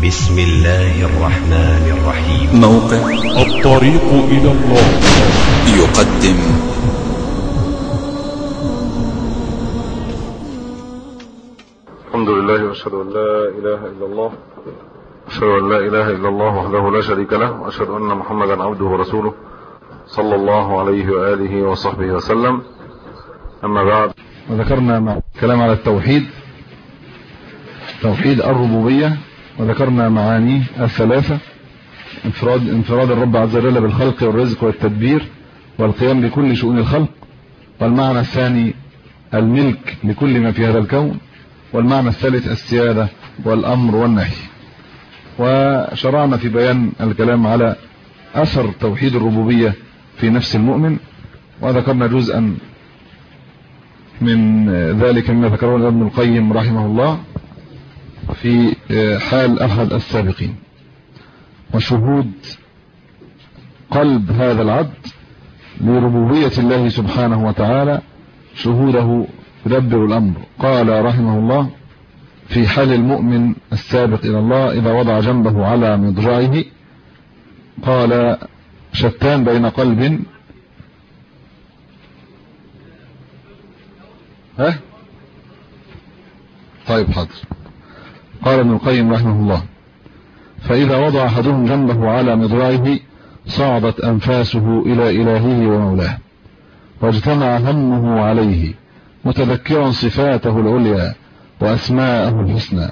بسم الله الرحمن الرحيم. موقع الطريق إلى الله يقدم الحمد لله وأشهد أن لا إله إلا الله أشهد أن لا إله إلا الله وحده لا شريك له وأشهد أن محمدا عبده ورسوله صلى الله عليه وآله وصحبه وسلم. أما بعد، وذكرنا كلام على التوحيد، توحيد الربوبية، وذكرنا معانيه الثلاثة: انفراد الرب عز وجل بالخلق والرزق والتدبير والقيام بكل شؤون الخلق، والمعنى الثاني الملك لكل ما في هذا الكون، والمعنى الثالث السيادة والأمر والنهي. وشرعنا في بيان الكلام على أثر توحيد الربوبية في نفس المؤمن، وذكرنا جزءا من ذلك مما ذكره ابن القيم رحمه الله في حال أحد السابقين، وشهود قلب هذا العبد لربوبية الله سبحانه وتعالى، شهوده يدبر الأمر. قال رحمه الله في حال المؤمن السابق إلى الله إذا وضع جنبه على مضجعه، قال: شتان بين قلب طيب حاضر. قال ابن القيم رحمه الله: فإذا وضع أحدهم جنبه على مضجعه صعدت أنفاسه إلى إلهه ومولاه، واجتمع همه عليه متذكرا صفاته العليا وأسماءه الحسنى،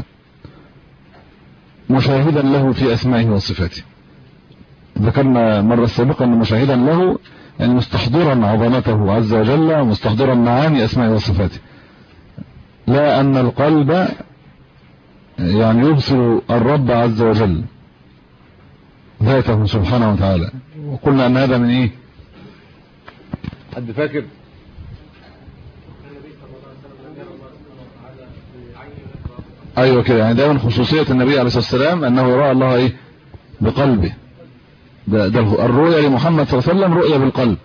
مشاهدا له في أسمائه وصفاته. ذكرنا مرة سابقا أن مشاهدا له يعني مستحضرا عظمته عز وجل، مستحضرا معاني أسمائه وصفاته، لا أن القلب يعني يبصر الرب عز وجل ذاته سبحانه وتعالى. وقلنا أن هذا من إيه؟ حد فاكر؟ أيوة كده، يعني دائما خصوصية النبي عليه الصلاة والسلام أنه يرى الله إيه؟ بقلبه. ده الرؤية لمحمد صلى الله عليه وسلم رؤية بالقلب.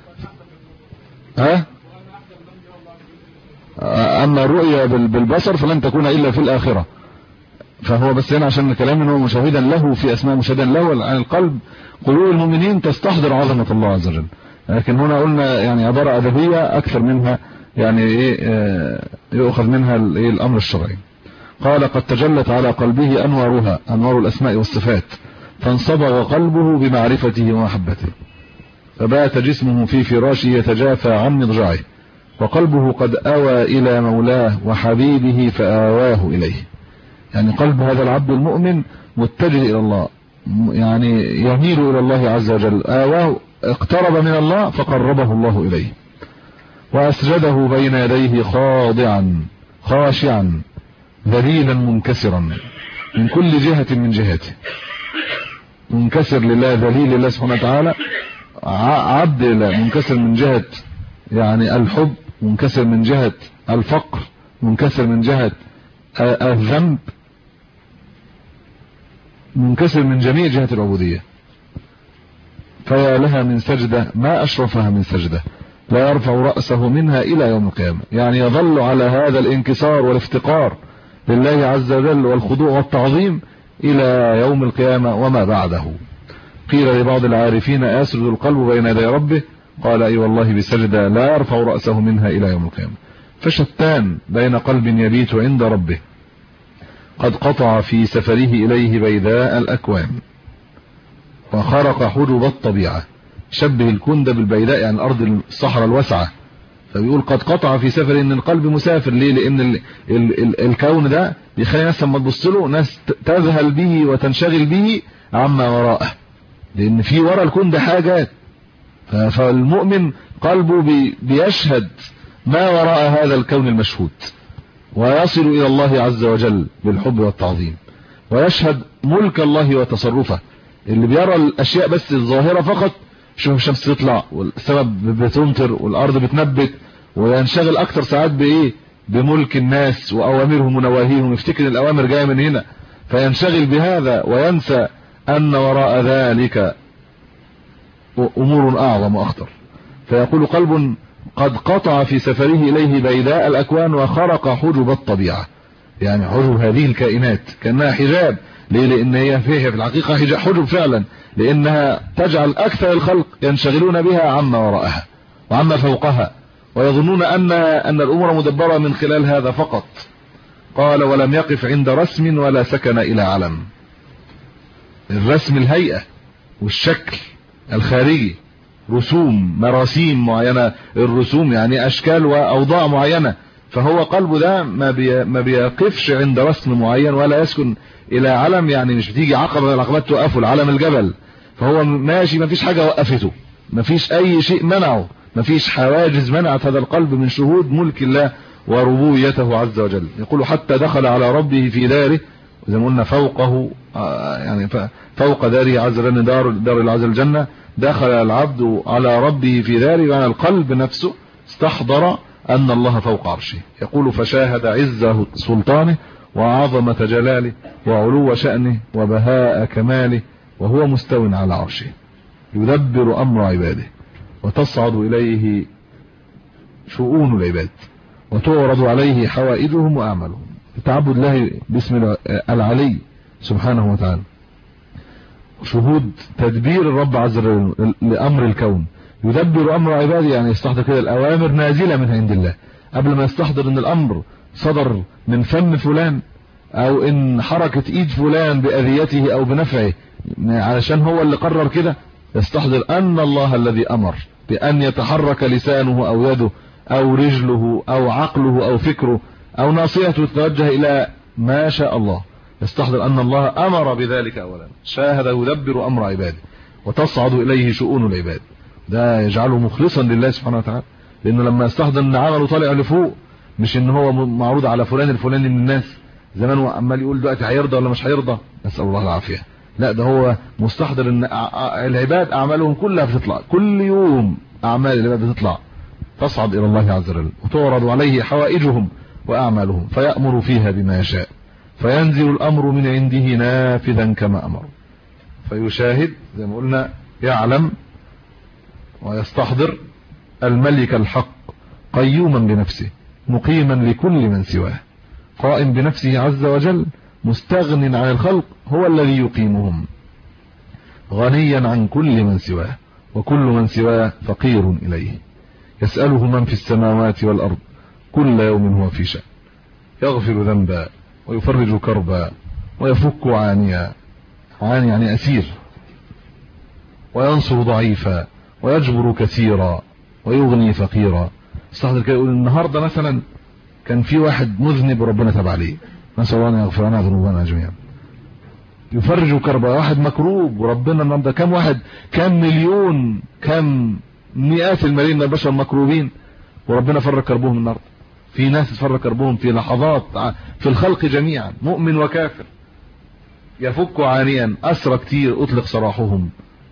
أما الرؤية بالبصر فلن تكون إلا في الآخرة. فهو بس هنا عشان الكلام انه مشاهدا له في اسماء، مشاهدا له عن القلب. قلوب المؤمنين تستحضر عظمة الله عز وجل، لكن هنا قلنا يعني عبارة أدبية أكثر منها يعني يؤخذ منها الأمر الشرعي. قال: قد تجلت على قلبه أنوارها، أنوار الأسماء والصفات، فانصبغ قلبه بمعرفته ومحبته، فبات جسمه في فراشه يتجافى عن مضجعه، وقلبه قد أوى إلى مولاه وحبيبه فآواه إليه. يعني قلب هذا العبد المؤمن متجه إلى الله، يعني يميل إلى الله عز وجل، آواه، اقترب من الله فقربه الله إليه، وأسجده بين يديه خاضعا خاشعا ذليلا منكسرا من كل جهة من جهاته، منكسر لله، ذليل لله سبحانه وتعالى، عبد لله، منكسر من جهة يعني الحب، منكسر من جهة الفقر، منكسر من جهة الذنب، منكسر من جميع جهة العبودية. فيا لها من سجدة ما أشرفها من سجدة لا يرفع رأسه منها إلى يوم القيامة. يعني يظل على هذا الانكسار والافتقار لله عز وجل والخضوع والتعظيم إلى يوم القيامة وما بعده. قيل لبعض العارفين: أسجد القلب بين يدي ربه؟ قال: أي والله بسجدة لا يرفع رأسه منها إلى يوم القيامة. فشتان بين قلب يبيت عند ربه قد قطع في سفره إليه بيداء الأكوان وخرق حجب الطبيعة. شبه الكون ده بالبيداء، يعني الأرض الصحراء الواسعة، فبيقول قد قطع في سفره، إن القلب مسافر. ليه؟ لأن الكون ده بيخلي ناس لما تبص له ناس تذهل به وتنشغل به عما وراءه، لأن في وراء الكون ده حاجات. فالمؤمن قلبه بيشهد ما وراء هذا الكون المشهود، ويصل إلى الله عز وجل بالحب والتعظيم، ويشهد ملك الله وتصرفه. اللي بيرى الأشياء بس الظاهرة فقط، شوف الشمس تطلع والسماء بتمطر والأرض بتنبت، وينشغل أكتر ساعات بإيه؟ بملك الناس وأوامرهم ونواهيهم، يفتكر الأوامر جاية من هنا فينشغل بهذا، وينسى أن وراء ذلك أمور أعظم وأخطر. فيقول: قلب قد قطع في سفره إليه بيداء الأكوان وخرق حجب الطبيعة، يعني حجب هذه الكائنات كأنها حجاب ليه؟ لان هي فيها في الحقيقه حجب فعلا، لانها تجعل اكثر الخلق ينشغلون بها عما وراءها وعما فوقها، ويظنون ان الامور مدبره من خلال هذا فقط. قال ولم يقف عند رسم ولا سكن الى علم. الرسم الهيئه والشكل الخارجي، رسوم مراسيم معينه، الرسوم يعني اشكال واوضاع معينه، فهو قلبه ده ما بيقفش عند رسم معين ولا يسكن الى علم، يعني مش بتيجي عقبه من العقبات توقفه العلم الجبل، فهو ماشي ما فيش حاجه وقفته، ما فيش اي شيء منعه، ما فيش حواجز منعت هذا القلب من شهود ملك الله وربوبيته عز وجل. يقول حتى دخل على ربه في داره، زي ما قلنا فوقه يعني فوق داره عز وجل، دار العز الجنه، دخل العبد على ربه في داره، يعني القلب نفسه استحضر ان الله فوق عرشه. يقول فشاهد عزه سلطانه وعظمه جلاله وعلو شأنه وبهاء كماله وهو مستو على عرشه يدبر امر عباده وتصعد اليه شؤون العباد وتعرض عليه حوائجهم واعمالهم. التعبد الله باسم العلي سبحانه وتعالى، شهود تدبير الرب عز وجل لامر الكون. يدبر امر عباده يعني يستحضر كده الاوامر نازله من عند الله، قبل ما يستحضر ان الامر صدر من فم فلان او ان حركه ايد فلان باذيته او بنفعه علشان هو اللي قرر كده. يستحضر ان الله الذي امر بان يتحرك لسانه او يده او رجله او عقله او فكره او ناصيته تتوجه الى ما شاء الله. يستحضر ان الله امر بذلك اولا، شاهد يدبر امر عباده وتصعد اليه شؤون العباد. ده يجعله مخلصا لله سبحانه وتعالى، لانه لما يستحضر ان عمله طالع لفوق، مش ان هو معروض على فلان الفلاني من الناس زمان وعمال يقول دلوقتي هيرضى ولا مش هيرضى، نسال الله العافيه. لا، ده هو مستحضر ان العباد اعمالهم كلها بتطلع كل يوم، اعمال العباد بتطلع تصعد الى الله عز وجل وتعرض عليه حوائجهم واعمالهم فيأمر فيها بما يشاء، فينزل الامر من عنده نافذا كما امر. فيشاهد زي ما قلنا، يعلم ويستحضر الملك الحق قيوما بنفسه مقيما لكل من سواه، قائم بنفسه عز وجل مستغن عن الخلق، هو الذي يقيمهم، غنيا عن كل من سواه وكل من سواه فقير إليه. يسأله من في السماوات والأرض كل يوم هو في شأن، يغفر ذنبا ويفرج كربا ويفك عانيا، عاني يعني أسير، وينصر ضعيفا ويجبر كثيرا ويغني فقيرا. استحضر كده يقول النهارده مثلا كان في واحد مذنب وربنا تاب عليه، نسأل الله ان يغفر لنا ذنوبنا جميعا. يفرج كربا، واحد مكروب وربنا النهارده كم واحد، كم مليون، كم مئات الملايين من البشر مكروبين وربنا فرج كربهم النهارده. في ناس تفرج كربهم في لحظات في الخلق جميعا، مؤمن وكافر. يفك عانيا، أسرى كتير أطلق سراحهم،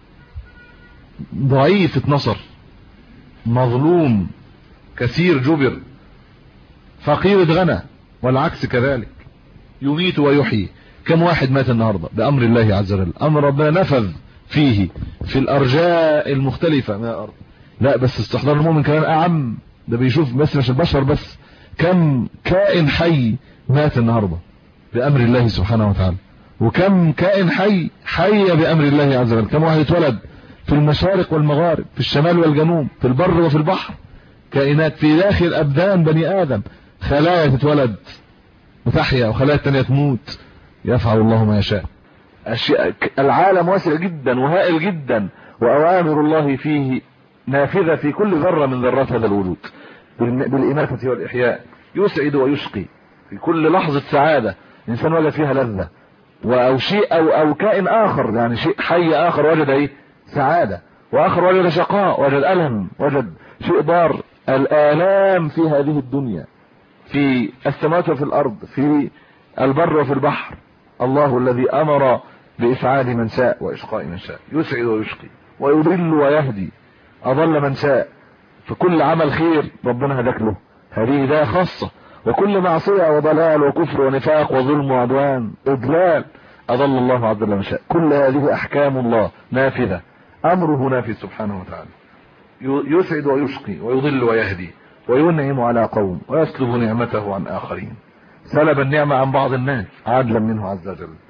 ضعيف اتنصر، مظلوم كثير جبر، فقير اتغنى، والعكس كذلك. يميت ويحيي. كم واحد مات النهارده بأمر الله عز وجل، أمر ربنا نفذ فيه في الأرجاء المختلفة من الأرض. لا بس استحضار المؤمن كمان أعم، ده بيشوف بس مش البشر بس، كم كائن حي مات النهارده بأمر الله سبحانه وتعالى، وكم كائن حي بأمر الله عز وجل. كم واحد اتولد في المشارق والمغارب، في الشمال والجنوب، في البر وفي البحر، كائنات في داخل أبدان بني آدم، خلايا تتولد وتحيا وخلايا تانية تموت. يفعل الله ما يشاء. العالم واسع جدا وهائل جدا، وأوامر الله فيه نافذة في كل ذرة من ذرات هذا الوجود بالإماتة والإحياء. يسعد ويشقي في كل لحظة سعادة الإنسان وجد فيها لذة، أو شيء أو كائن آخر، يعني شيء حي آخر وجد سعادة، وآخر وجد شقاء، وجد ألم، وجد شيء ضار. الآلام في هذه الدنيا، في السماوات وفي الأرض، في البر وفي البحر. الله الذي أمر بإسعاد من شاء وإشقاء من شاء، يسعد ويشقي ويضل ويهدي، أضل من شاء. في كل عمل خير ربنا هداك له، هذه هداية خاصة. وكل معصية وضلال وكفر ونفاق وظلم وعدوان إضلال أضل الله عز وجل من شاء. كل هذه أحكام الله نافذة، أمره نافذ سبحانه وتعالى. يسعد ويشقي ويضل ويهدي وينعم على قوم ويسلب نعمته عن آخرين. سلب النعمة عن بعض الناس عدلا منه عز وجل.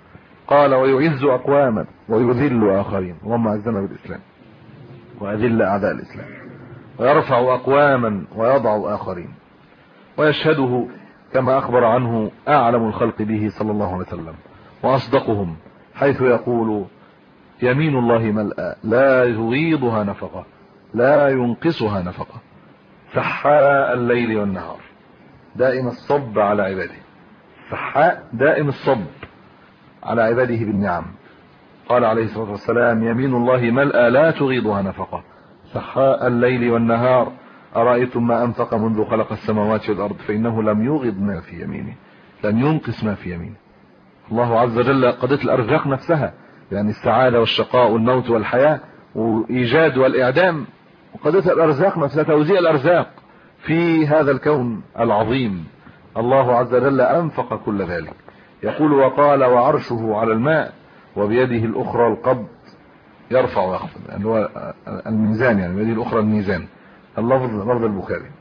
قال ويعز أقواما ويذل آخرين، اللهم أعزنا بالإسلام وأذل أعداء الإسلام، ويرفع أقواما ويضع آخرين، ويشهده كما أخبر عنه أعلم الخلق به صلى الله عليه وسلم وأصدقهم، حيث يقول يمين الله ملأى لا يغيضها نفقة لا ينقصها نفقة، سحاء الليل والنهار، دائم الصب على عباده، سحاء دائم الصب على عباده بالنعم. قال عليه الصلاة والسلام يمين الله ملأى لا تغيضها نفقة، سحاء الليل والنهار، أرأيتم ما أنفق منذ خلق السماوات والأرض فإنه لم يغض ما في يمينه، لم ينقص ما في يمينه. الله عز وجل قضية الأرزاق نفسها، يعني السعادة والشقاء والموت والحياة وإيجاد والإعدام، وقضية الأرزاق نفسها توزيع الأرزاق في هذا الكون العظيم. الله عز وجل أنفق كل ذلك. يقول وقال وعرشه على الماء وبيده الأخرى القبض يرفع ويخفض، يعني هو الميزان، يعني بيده الأخرى الميزان، اللفظ لفظ البخاري،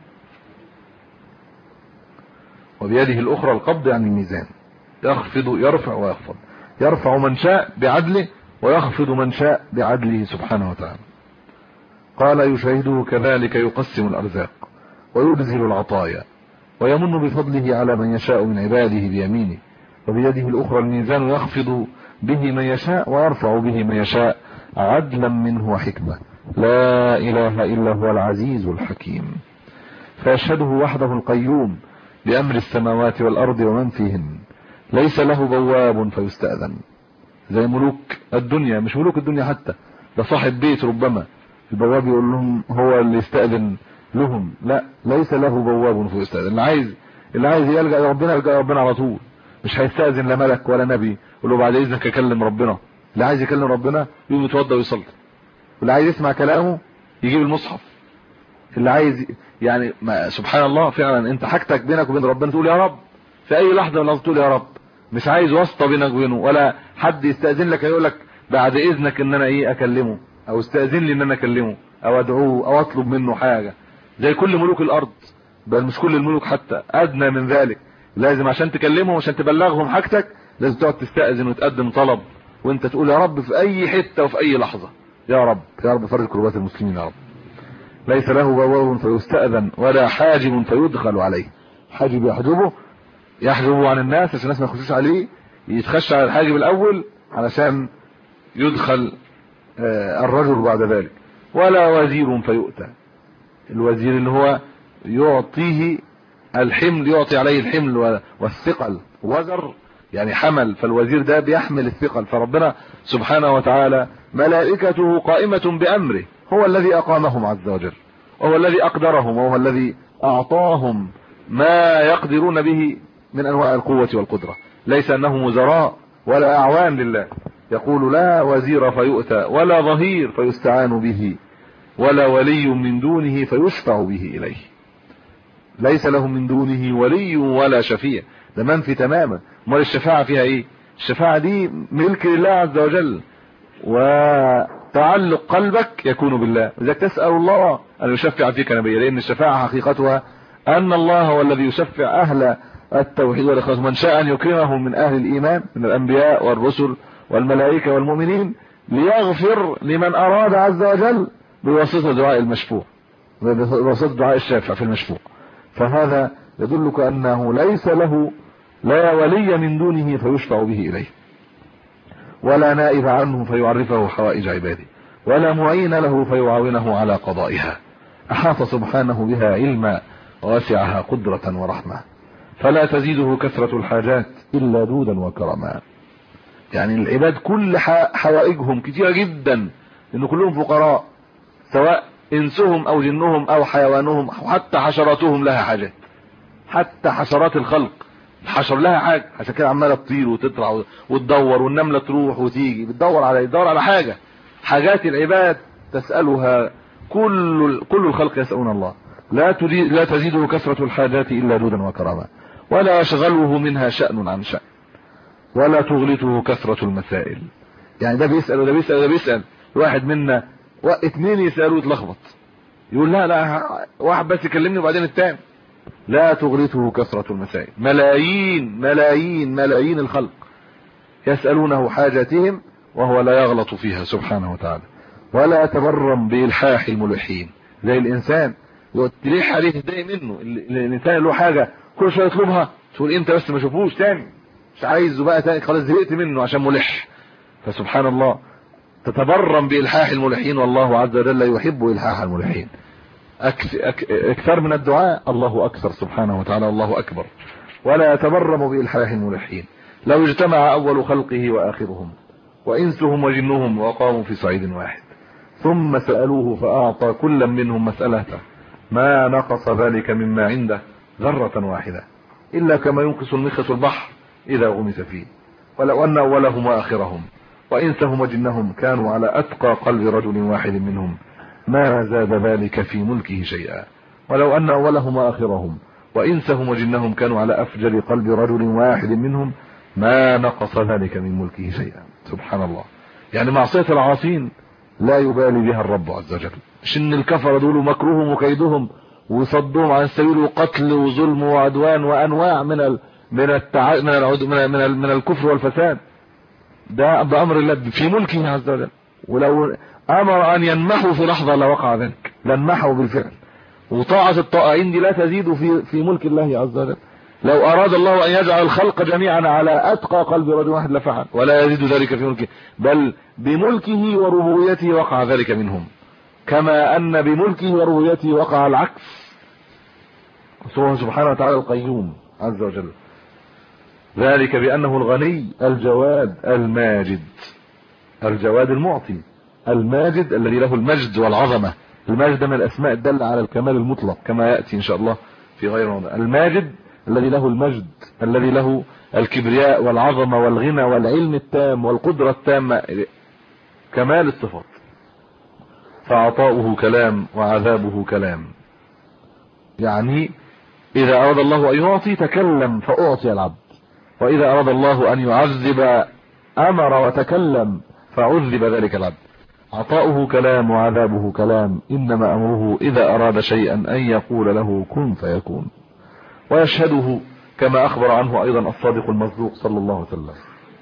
وبيده الأخرى القبض يعني الميزان، يخفض يرفع ويخفض، يرفع من شاء بعدله ويخفض من شاء بعدله سبحانه وتعالى. قال يشاهده كذلك يقسم الأرزاق ويبذل العطايا ويمن بفضله على من يشاء من عباده بيمينه، وبيده الأخرى الميزان يخفض به من يشاء ويرفع به من يشاء عدلا منه وحكمة، لا إله إلا هو العزيز الحكيم. فيشهده وحده القيوم بأمر السماوات والأرض ومن فيهن، ليس له بواب فيستأذن، زي ملوك الدنيا، مش ملوك الدنيا حتى، ده صاحب بيت ربما البواب يقول لهم هو اللي يستأذن لهم، لا، ليس له بواب فيستأذن. اللي عايز يلجأ لربنا يلجأ ربنا على طول، مش هيستأذن لا ملك ولا نبي يقول له بعد إذنك أكلم ربنا. اللي عايز يكلم ربنا يقوم يتوضى ويصلي، واللي عايز يسمع كلامه يجيب المصحف، اللي عايز يعني سبحان الله فعلا انت حاجتك بينك وبين ربنا تقول يا رب في اي لحظه لازم تقول يا رب، مش عايز واسطه بينك وبينه ولا حد يستأذن لك يقول لك بعد اذنك ان انا اكلمه، او استأذن لي ان انا اكلمه او ادعوه او اطلب منه حاجه، زي كل ملوك الارض، بل مش كل الملوك حتى، ادنى من ذلك، لازم عشان تكلمهم عشان تبلغهم حاجتك لازم تقعد تستأذن وتقدم طلب، وانت تقول يا رب في اي حته وفي اي لحظه يا رب، يا رب فرج كربات المسلمين يا رب. ليس له بواب فيستأذن ولا حاجب فيدخل عليه، حاجب يحجبه عن الناس عشان الناس ما يخشوش عليه، يتخشى على الحاجب الاول علشان يدخل الرجل بعد ذلك. ولا وزير فيؤتى، الوزير اللي هو يعطيه الحمل، يعطي عليه الحمل والثقل، وزر يعني حمل، فالوزير ده بيحمل الثقل. فربنا سبحانه وتعالى ملائكته قائمة بأمره، هو الذي أقامهم عز وجل، وهو الذي أقدرهم، وهو الذي أعطاهم ما يقدرون به من أنواع القوة والقدرة، ليس أنهم وزراء ولا أعوان لله. يقول لا وزير فيؤتى ولا ظهير فيستعان به ولا ولي من دونه فيشفع به إليه، ليس لهم من دونه ولي ولا شفيع، ده منفي تماما. امال الشفاعة فيها ايه؟ الشفاعة دي ملك لله عز وجل، وتعلق قلبك يكون بالله، إذا تسأل الله أن يشفع فيك نبيا، لأن الشفاعة حقيقتها أن الله هو الذي يشفع أهل التوحيد والإخلاص، من شاء أن يكرمهم من أهل الإيمان من الأنبياء والرسل والملائكة والمؤمنين، ليغفر لمن أراد عز وجل بواسطة دعاء المشفوع، بواسطة دعاء الشافع في المشفوع. فهذا يدلك أنه ليس له لا ولي من دونه فيشفع به إليه، ولا نائب عنه فيعرفه حوائج عباده، ولا معين له فيعاونه على قضائها، أحاط سبحانه بها علما ووسعها قدرة ورحمة، فلا تزيده كثرة الحاجات إلا جودا وكرما. يعني العباد كل حوائجهم كثيرة جدا، لأنه كلهم فقراء، سواء إنسهم أو جنهم أو حيوانهم، حتى حشراتهم لها حاجات، حتى حشرات الخلق الحشر لها حاجة، عشان كده عمالة تطير وتطلع وتدور، والنملة تروح وتيجي بتدور على حاجة. حاجات العباد تسألها، كل الخلق يسألون الله. لا تزيده كثرة الحاجات إلا جودا وكرما، ولا يشغله منها شأن عن شأن، ولا تغلطه كثرة المسائل. يعني ده بيسأل وده بيسأل وده بيسأل، واحد منا اتنين يسألوا يتلخبط، يقول لا واحد بس يكلمني وبعدين التاني. لا تغلطه كثرة المسائل، ملايين ملايين ملايين الخلق يسألونه حاجاتهم وهو لا يغلط فيها سبحانه وتعالى. ولا يتبرم بإلحاح الملحين، زي الإنسان تلح عليه تضايق منه. الإنسان له حاجة كل شوية يطلبها تقول انت بس ما شوفوش تاني، مش عايزه بقى تاني، خلاص زهقت منه عشان ملح. فسبحان الله تتبرم بإلحاح الملحين، والله عز وجل يحب إلحاح الملحين. اكثر من الدعاء، الله أكثر سبحانه وتعالى، الله أكبر. ولا يتبرم بإلحاح الملحين. لو اجتمع أول خلقه وآخرهم وإنسهم وجنهم وقاموا في صعيد واحد ثم سألوه فأعطى كل منهم مسألته ما نقص ذلك مما عنده ذرة واحدة إلا كما ينقص المخيط البحر إذا غمس فيه. ولو أن أولهم وآخرهم وإنسهم وجنهم كانوا على أتقى قلب رجل واحد منهم ما زاد ذلك في ملكه شيئا. ولو أن أولهم وآخرهم وإنسهم وجنهم كانوا على أفجر قلب رجل واحد منهم ما نقص ذلك من ملكه شيئا. سبحان الله. يعني معصية العاصين لا يبالي بها الرب عز وجل. مش ان الكفر دول مكروهم وكيدهم وصدهم عن السبيل وقتل وظلم وعدوان وانواع من الكفر والفساد، ده بأمر الله في ملكه عز وجل. ولو امر ان ينمحوا في لحظة لوقع ذلك، لنمحوا بالفعل. وطاعة الطائعين دي لا تزيد في ملك الله عز وجل. لو اراد الله ان يجعل الخلق جميعا على اتقى قلب رجل واحد لفعل، ولا يزيد ذلك في ملكه، بل بملكه وربوبيته وقع ذلك منهم، كما ان بملكه وربوبيته وقع العكس. هو سبحانه وتعالى القيوم عز وجل. ذلك بانه الغني الجواد الماجد، الجواد المعطي الماجد الذي له المجد والعظمة. المجد من الاسماء الدالة على الكمال المطلق كما يأتي ان شاء الله في غير موضع. الماجد الذي له المجد، الذي له الكبرياء والعظمة والغنى والعلم التام والقدرة التامة، كمال الصفات. فعطاؤه كلام وعذابه كلام. يعني إذا أراد الله أن يعطي تكلم فأعطي العبد، وإذا أراد الله أن يعذب أمر وتكلم فعذب ذلك العبد. عطاؤه كلام وعذابه كلام، إنما أمره إذا أراد شيئا أن يقول له كن فيكون. ويشهده كما أخبر عنه أيضا الصادق المصدوق صلى الله عليه وسلم،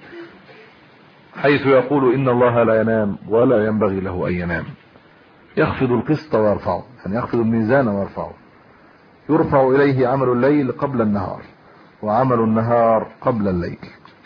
حيث يقول إن الله لا ينام ولا ينبغي له أن ينام، يخفض القسط ويرفعه، يعني يخفض الميزان ويرفعه. يرفع إليه عمل الليل قبل النهار وعمل النهار قبل الليل،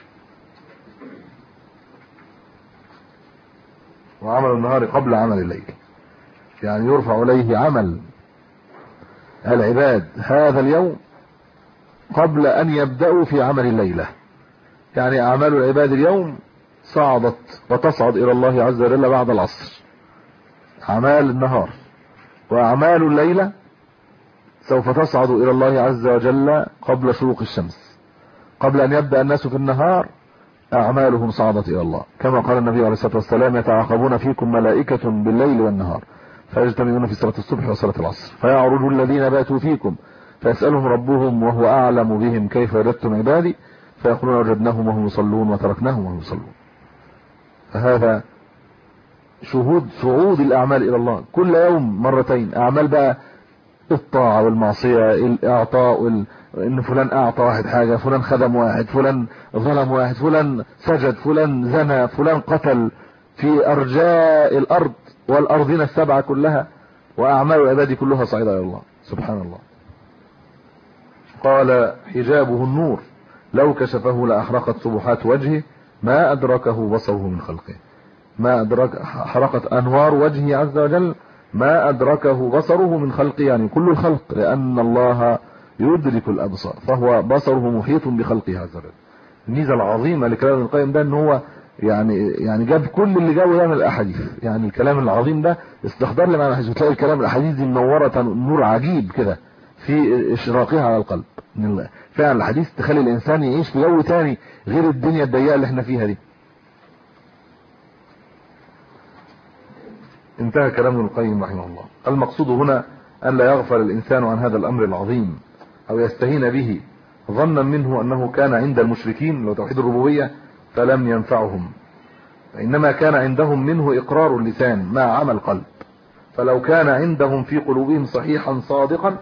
وعمل النهار قبل عمل الليل. يعني يرفع إليه عمل العباد هذا اليوم قبل أن يبدأوا في عمل الليلة. يعني أعمال العباد اليوم صعدت وتصعد إلى الله عز وجل بعد العصر، أعمال النهار. وأعمال الليلة سوف تصعد إلى الله عز وجل قبل شروق الشمس. قبل أن يبدأ الناس في النهار أعمالهم صعدت إلى الله، كما قال النبي عليه الصلاة والسلام يتعاقبون فيكم ملائكة بالليل والنهار فيجتمعون في صلاة الصبح وصلاة العصر، فيعرج الذين باتوا فيكم فيسألهم ربهم وهو أعلم بهم كيف وجدتم عبادي فيقولون وجدناهم وهم يصلون وتركناهم وهم يصلون. فهذا شهود صعود الأعمال إلى الله كل يوم مرتين. أعمال بقى الطاعة والمعصية، الإعطاء، إن فلان أعطى واحد حاجة، فلان خدم واحد، فلان ظلم واحد، فلان سجد، فلان زنى، فلان قتل في أرجاء الأرض والأرضين السبعة كلها. وأعمال العباد كلها صعيدة إلى الله سبحان الله. قال حجابه النور لو كشفه لأحرقت سبحات وجهه ما أدركه بصره من خلقه. ما أدرك حرقت أنوار وجهه عز وجل ما أدركه بصره من خلقه، يعني كل الخلق، لأن الله يدرك الأبصار فهو بصره محيط بخلقه عز وجل. الميزة العظيمة لكلام ابن القيم ده ان هو يعني جاب كل اللي جابه ده من الأحاديث. يعني الكلام العظيم ده استخدار لمعنى الحديث، بتلاقي الكلام الأحاديث دي منورة نور عجيب كده في إشراقها على القلب. فعلا الحديث تخلي الإنسان يعيش في جو تاني غير الدنيا الضيقة اللي احنا فيها دي. انتهى كلام ابن القيم رحمه الله. المقصود هنا أن لا يغفل الإنسان عن هذا الأمر العظيم أو يستهين به ظنا منه أنه كان عند المشركين لو توحيد الربوبية فلم ينفعهم، إنما كان عندهم منه إقرار اللسان مع عمل قلب. فلو كان عندهم في قلوبهم صحيحا صادقا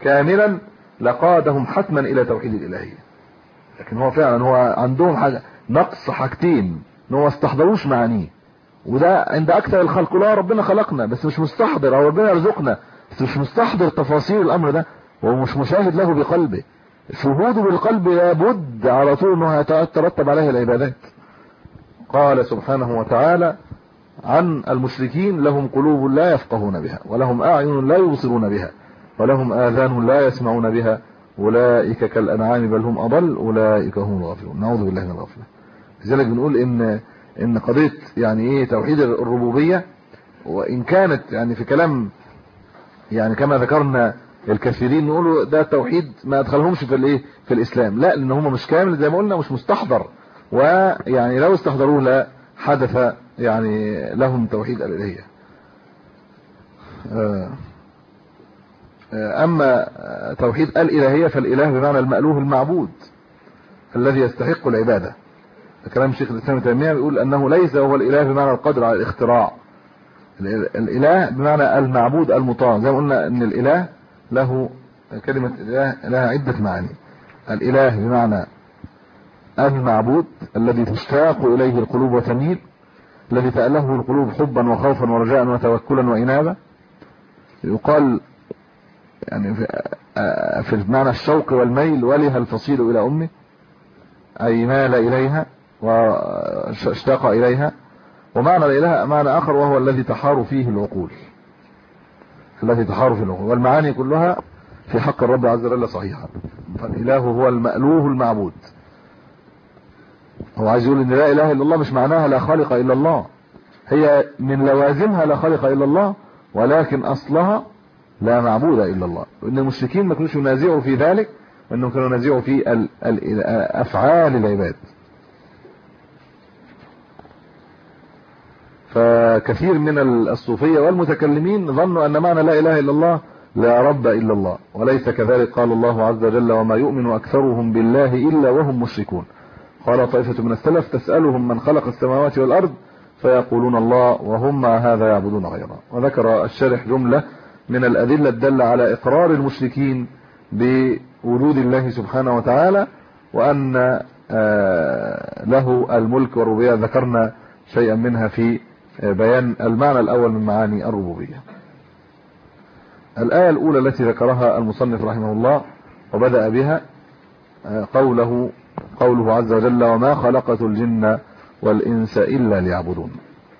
كاملا لقادهم حتما إلى توحيد الإلهية. لكن هو فعلا هو عندهم حاجة نقص حاجتين، ان هو استحضروش معانيه، وده عند اكثر الخلق. لا ربنا خلقنا بس مش مستحضر، او ربنا يرزقنا بس مش مستحضر تفاصيل الامر ده، ومش مشاهد له بقلبه. شهوده بالقلب لابد على طول انه يترتب عليه العبادات. قال سبحانه وتعالى عن المشركين: لهم قلوب لا يفقهون بها، ولهم اعين لا يبصرون بها، ولهم آذان لا يسمعون بها، أولئك كالأنعام بل هم أضل، أولئك هم الغافلون. نعوذ بالله من الغفلة. لذلك بنقول إن قضية يعني إيه توحيد الربوبية، وإن كانت يعني في كلام يعني كما ذكرنا الكثيرين نقولوا ده توحيد ما أدخلهمش في الإسلام، لا، لأن هم مش كامل زي ما قلنا، مش مستحضر، ويعني لو استحضروه لا حدث يعني لهم توحيد الإلهية. أما توحيد الإلهية فالإله بمعنى المألوه المعبود الذي يستحق العبادة. كلام شيخ الإسلام ابن تيمية بيقول أنه ليس هو الإله بمعنى القدر على الاختراع، الإله بمعنى المعبود المطاع. زي ما قلنا أن الإله له كلمة إله لها عدة معاني. الإله بمعنى المعبود الذي تشتاق إليه القلوب وتميل، الذي تأله القلوب حبا وخوفا ورجاء وتوكلا وإنابة. يقال يعني في معنى الشوق والميل: وله الفصيل إلى أمه، أي مال إليها واشتاق إليها. ومعنى الإله معنى آخر وهو الذي تحار فيه العقول، الذي تحار فيه العقول. والمعاني كلها في حق الرب عز وجل صحيحة. فالإله هو المألوه المعبود. هو عايز يقول إن لا إله إلا الله مش معناها لا خالق إلا الله، هي من لوازمها لا خالق إلا الله، ولكن أصلها لا معبود إلا الله. وإن المشركين ما كانوش ينازعوا في ذلك، وإنهم كانوا ينازعوا في أفعال العباد. فكثير من الصوفية والمتكلمين ظنوا أن معنى لا إله إلا الله لا رب إلا الله، وليس كذلك. قال الله عز وجل: وما يؤمن أكثرهم بالله إلا وهم مشركون. قال طائفة من السلف: تسألهم من خلق السماوات والأرض فيقولون الله، وهم مع هذا يعبدون غيره. وذكر الشارح جملة من الأدلة الدالة على إقرار المشركين بوجود الله سبحانه وتعالى، وأن له الملك والربوبية. ذكرنا شيئا منها في بيان المعنى الأول من معاني الربوبية. الآية الأولى التي ذكرها المصنف رحمه الله وبدأ بها قوله عز وجل: وما خلقت الجن والإنس إلا ليعبدون.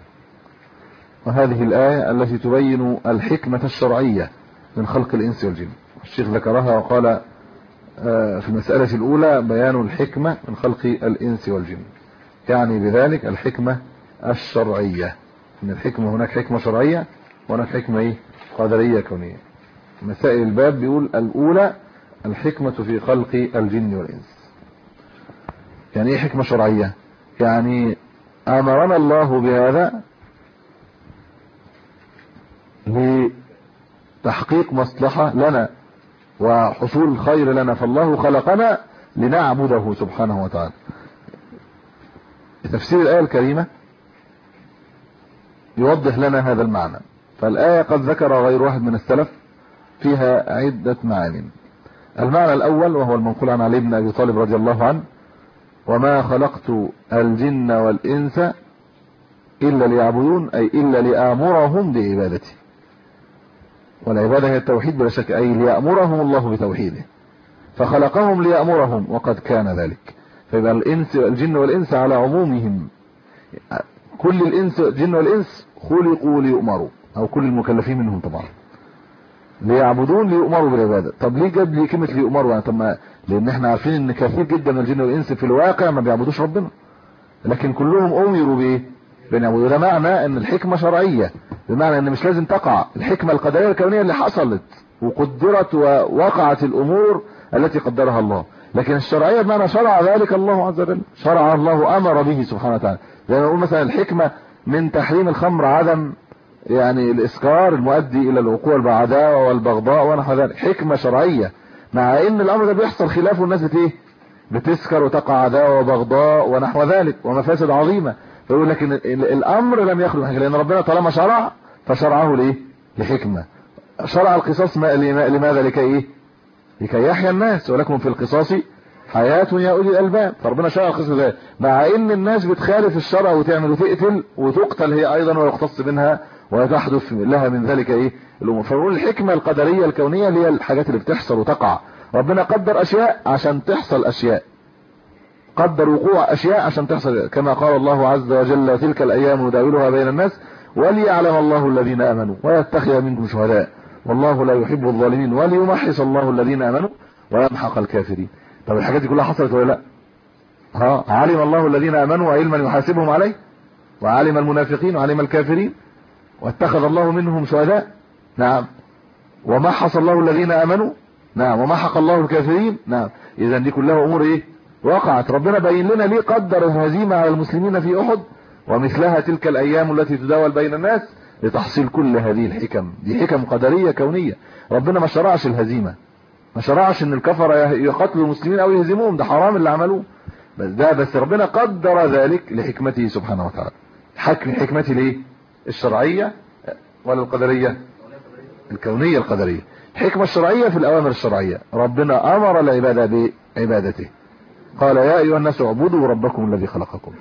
وهذه الآية التي تبين الحكمة الشرعية من خلق الإنس والجن. الشيخ ذكرها وقال في المسألة الأولى بيان الحكمة من خلق الإنس والجن، يعني بذلك الحكمة الشرعية. من الحكمة هناك حكمة شرعية وهناك حكمة قدرية كونية. مسائل الباب بيقول: الأولى الحكمة في خلق الجن والإنس. يعني ايه حكمة شرعية؟ يعني أمرنا الله بهذا لتحقيق مصلحة لنا وحصول خير لنا، فالله خلقنا لنعبده سبحانه وتعالى. تفسير الآية الكريمة يوضح لنا هذا المعنى. فالآية قد ذكر غير واحد من السلف فيها عدة معاني. المعنى الأول وهو المنقول عن علي بن أبي طالب رضي الله عنه: وما خلقت الجن والإنس إلا ليعبدون، أي إلا لآمرهم بعبادتي. والعبادة هي التوحيد بلا شك، أي ليأمرهم الله بتوحيده، فخلقهم ليأمرهم وقد كان ذلك. فيبقى الجن والإنس على عمومهم، كل الجن والإنس خلقوا ليؤمروا، أو كل المكلفين منهم طبعا ليعبدون ليؤمروا بالعبادة. طب ليه جاب لي كلمة ليؤمروا؟ يعني طب لأن احنا عارفين ان كثير جدا من الجن والإنس في الواقع ما بيعبدوش ربنا، لكن كلهم أمروا بإيه؟ بأن يعبدوا. ده معنى ان الحكمة شرعية، بمعنى ان مش لازم تقع الحكمة القدرية الكونية اللي حصلت وقدرت ووقعت الأمور التي قدرها الله، لكن الشرعية بمعنى شرع ذلك الله عز وجل، شرع الله أمر به سبحانه وتعالى. زي ما نقول مثلا الحكمة من تحريم الخمر عدم يعني الإسكار المؤدي إلى الوقوع بالعداوة والبغضاء ونحو ذلك، حكمة شرعية، مع ان الامر ده بيحصل خلافه الناس بتسكر وتقع عداوة وبغضاء ونحو ذلك ومفاسد عظيمة. فيقول لك ان الامر لم يخلق حاجة، لان ربنا طالما شرع فشرعه لحكمة. شرع القصاص لماذا؟ لكي يحيى الناس، ولكم في القصاص حياة يا أولي الألباب. فربنا شرع القسم ده مع ان الناس بتخالف الشرع وتعمل وتقتل وتقتل هي ايضا ويختص منها وتحدث لها من ذلك ايه الامور. فنقول الحكمة القدرية الكونية اللي هي الحاجات اللي بتحصل وتقع. ربنا قدر اشياء عشان تحصل اشياء، قدر وقوع اشياء عشان تحصل، كما قال الله عز وجل تلك الايام نداولها بين الناس وليعلم الله الذين امنوا ويتخذ منكم شهداء والله لا يحب الظالمين وليمحص الله الذين امنوا ويمحق الكافرين. طب الحاجات دي كلها حصلت ولا لا؟ علم الله الذين امنوا وعلما يحاسبهم عليه، وعلم المنافقين وعلم الكافرين واتخذ الله منهم شهداء. نعم. ومحص الله الذين امنوا. نعم. ومحق الله الكافرين. نعم. اذا دي كلها امور ايه وقعت. ربنا بين لنا ليه قدر الهزيمة على المسلمين في احد ومثلها تلك الايام التي تداول بين الناس لتحصيل كل هذه الحكم. دي حكم قدرية كونية. ربنا ما شرعش الهزيمة، ما شرعش ان الكفر يقتلوا المسلمين او يهزموهم، ده حرام اللي عملوه، بس ربنا قدر ذلك لحكمته سبحانه وتعالى. حكمته ليه؟ الشرعية ولا القدرية؟ الكونية القدرية. الحكمة الشرعية في الأوامر الشرعية، ربنا أمر العبادة بعبادته، قال يا أيها الناس اعبدوا ربكم الذي خلقكم.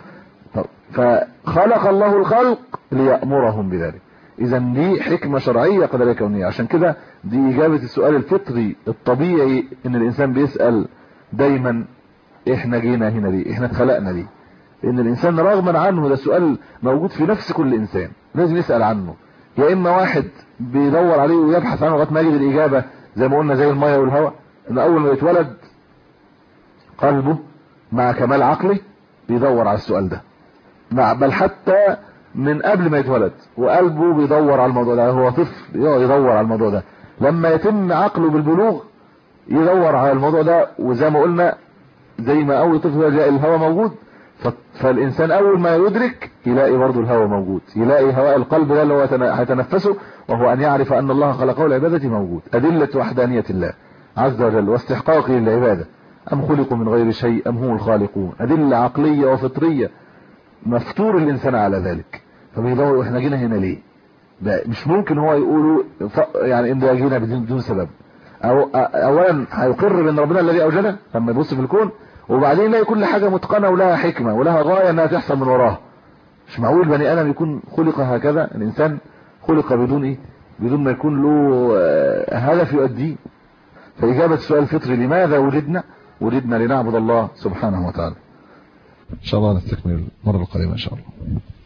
فخلق الله الخلق ليأمرهم بذلك. إذا دي حكمة شرعية قدرية كونية. عشان كده دي إجابة السؤال الفطري الطبيعي إن الإنسان بيسأل دايما إحنا جينا هنا ليه؟ إحنا اتخلقنا ليه؟ لأن الإنسان رغما عنه، ده سؤال موجود في نفس كل إنسان لازم يسأل عنه. يا إما واحد بيدور عليه ويبحث عنه لغاية ما يجد الإجابة، زي ما قلنا زي المية والهواء، إن أول ما يتولد قلبه مع كمال عقله بيدور على السؤال ده، بل حتى من قبل ما يتولد وقلبه بيدور على الموضوع ده، هو طفل يدور على الموضوع ده، لما يتم عقله بالبلوغ يدور على الموضوع ده. وزي ما قلنا زي ما اول طفل جاء الهواء موجود، فالانسان اول ما يدرك يلاقي برضه الهواء موجود، يلاقي هواء القلب ده اللي هو هيتنفسه، وهو ان يعرف ان الله خلقه لعبادته موجود. ادلة وحدانية الله عز وجل واستحقاقه للعبادة، ام خلقوا من غير شيء ام هم الخالقون، ادلة عقلية وفطرية مفتور الانسان على ذلك. فبيدور احنا جينا هنا ليه؟ مش ممكن هو يقولوا يعني ان ده جينا بدون سبب. اولا هيقر بان ربنا الذي اوجده لما يبص في الكون، وبعدين يلاقي كل حاجة متقنة ولها حكمة ولها غاية انها تحصل من وراها. مش معقول بني ادم يكون خلق هكذا، الانسان خلق بدون ايه؟ بدون ما يكون له هدف يؤديه. فاجابة السؤال الفطري لماذا وجدنا لنعبد الله سبحانه وتعالى. ان شاء الله نستكمل المرة القادمة ان شاء الله.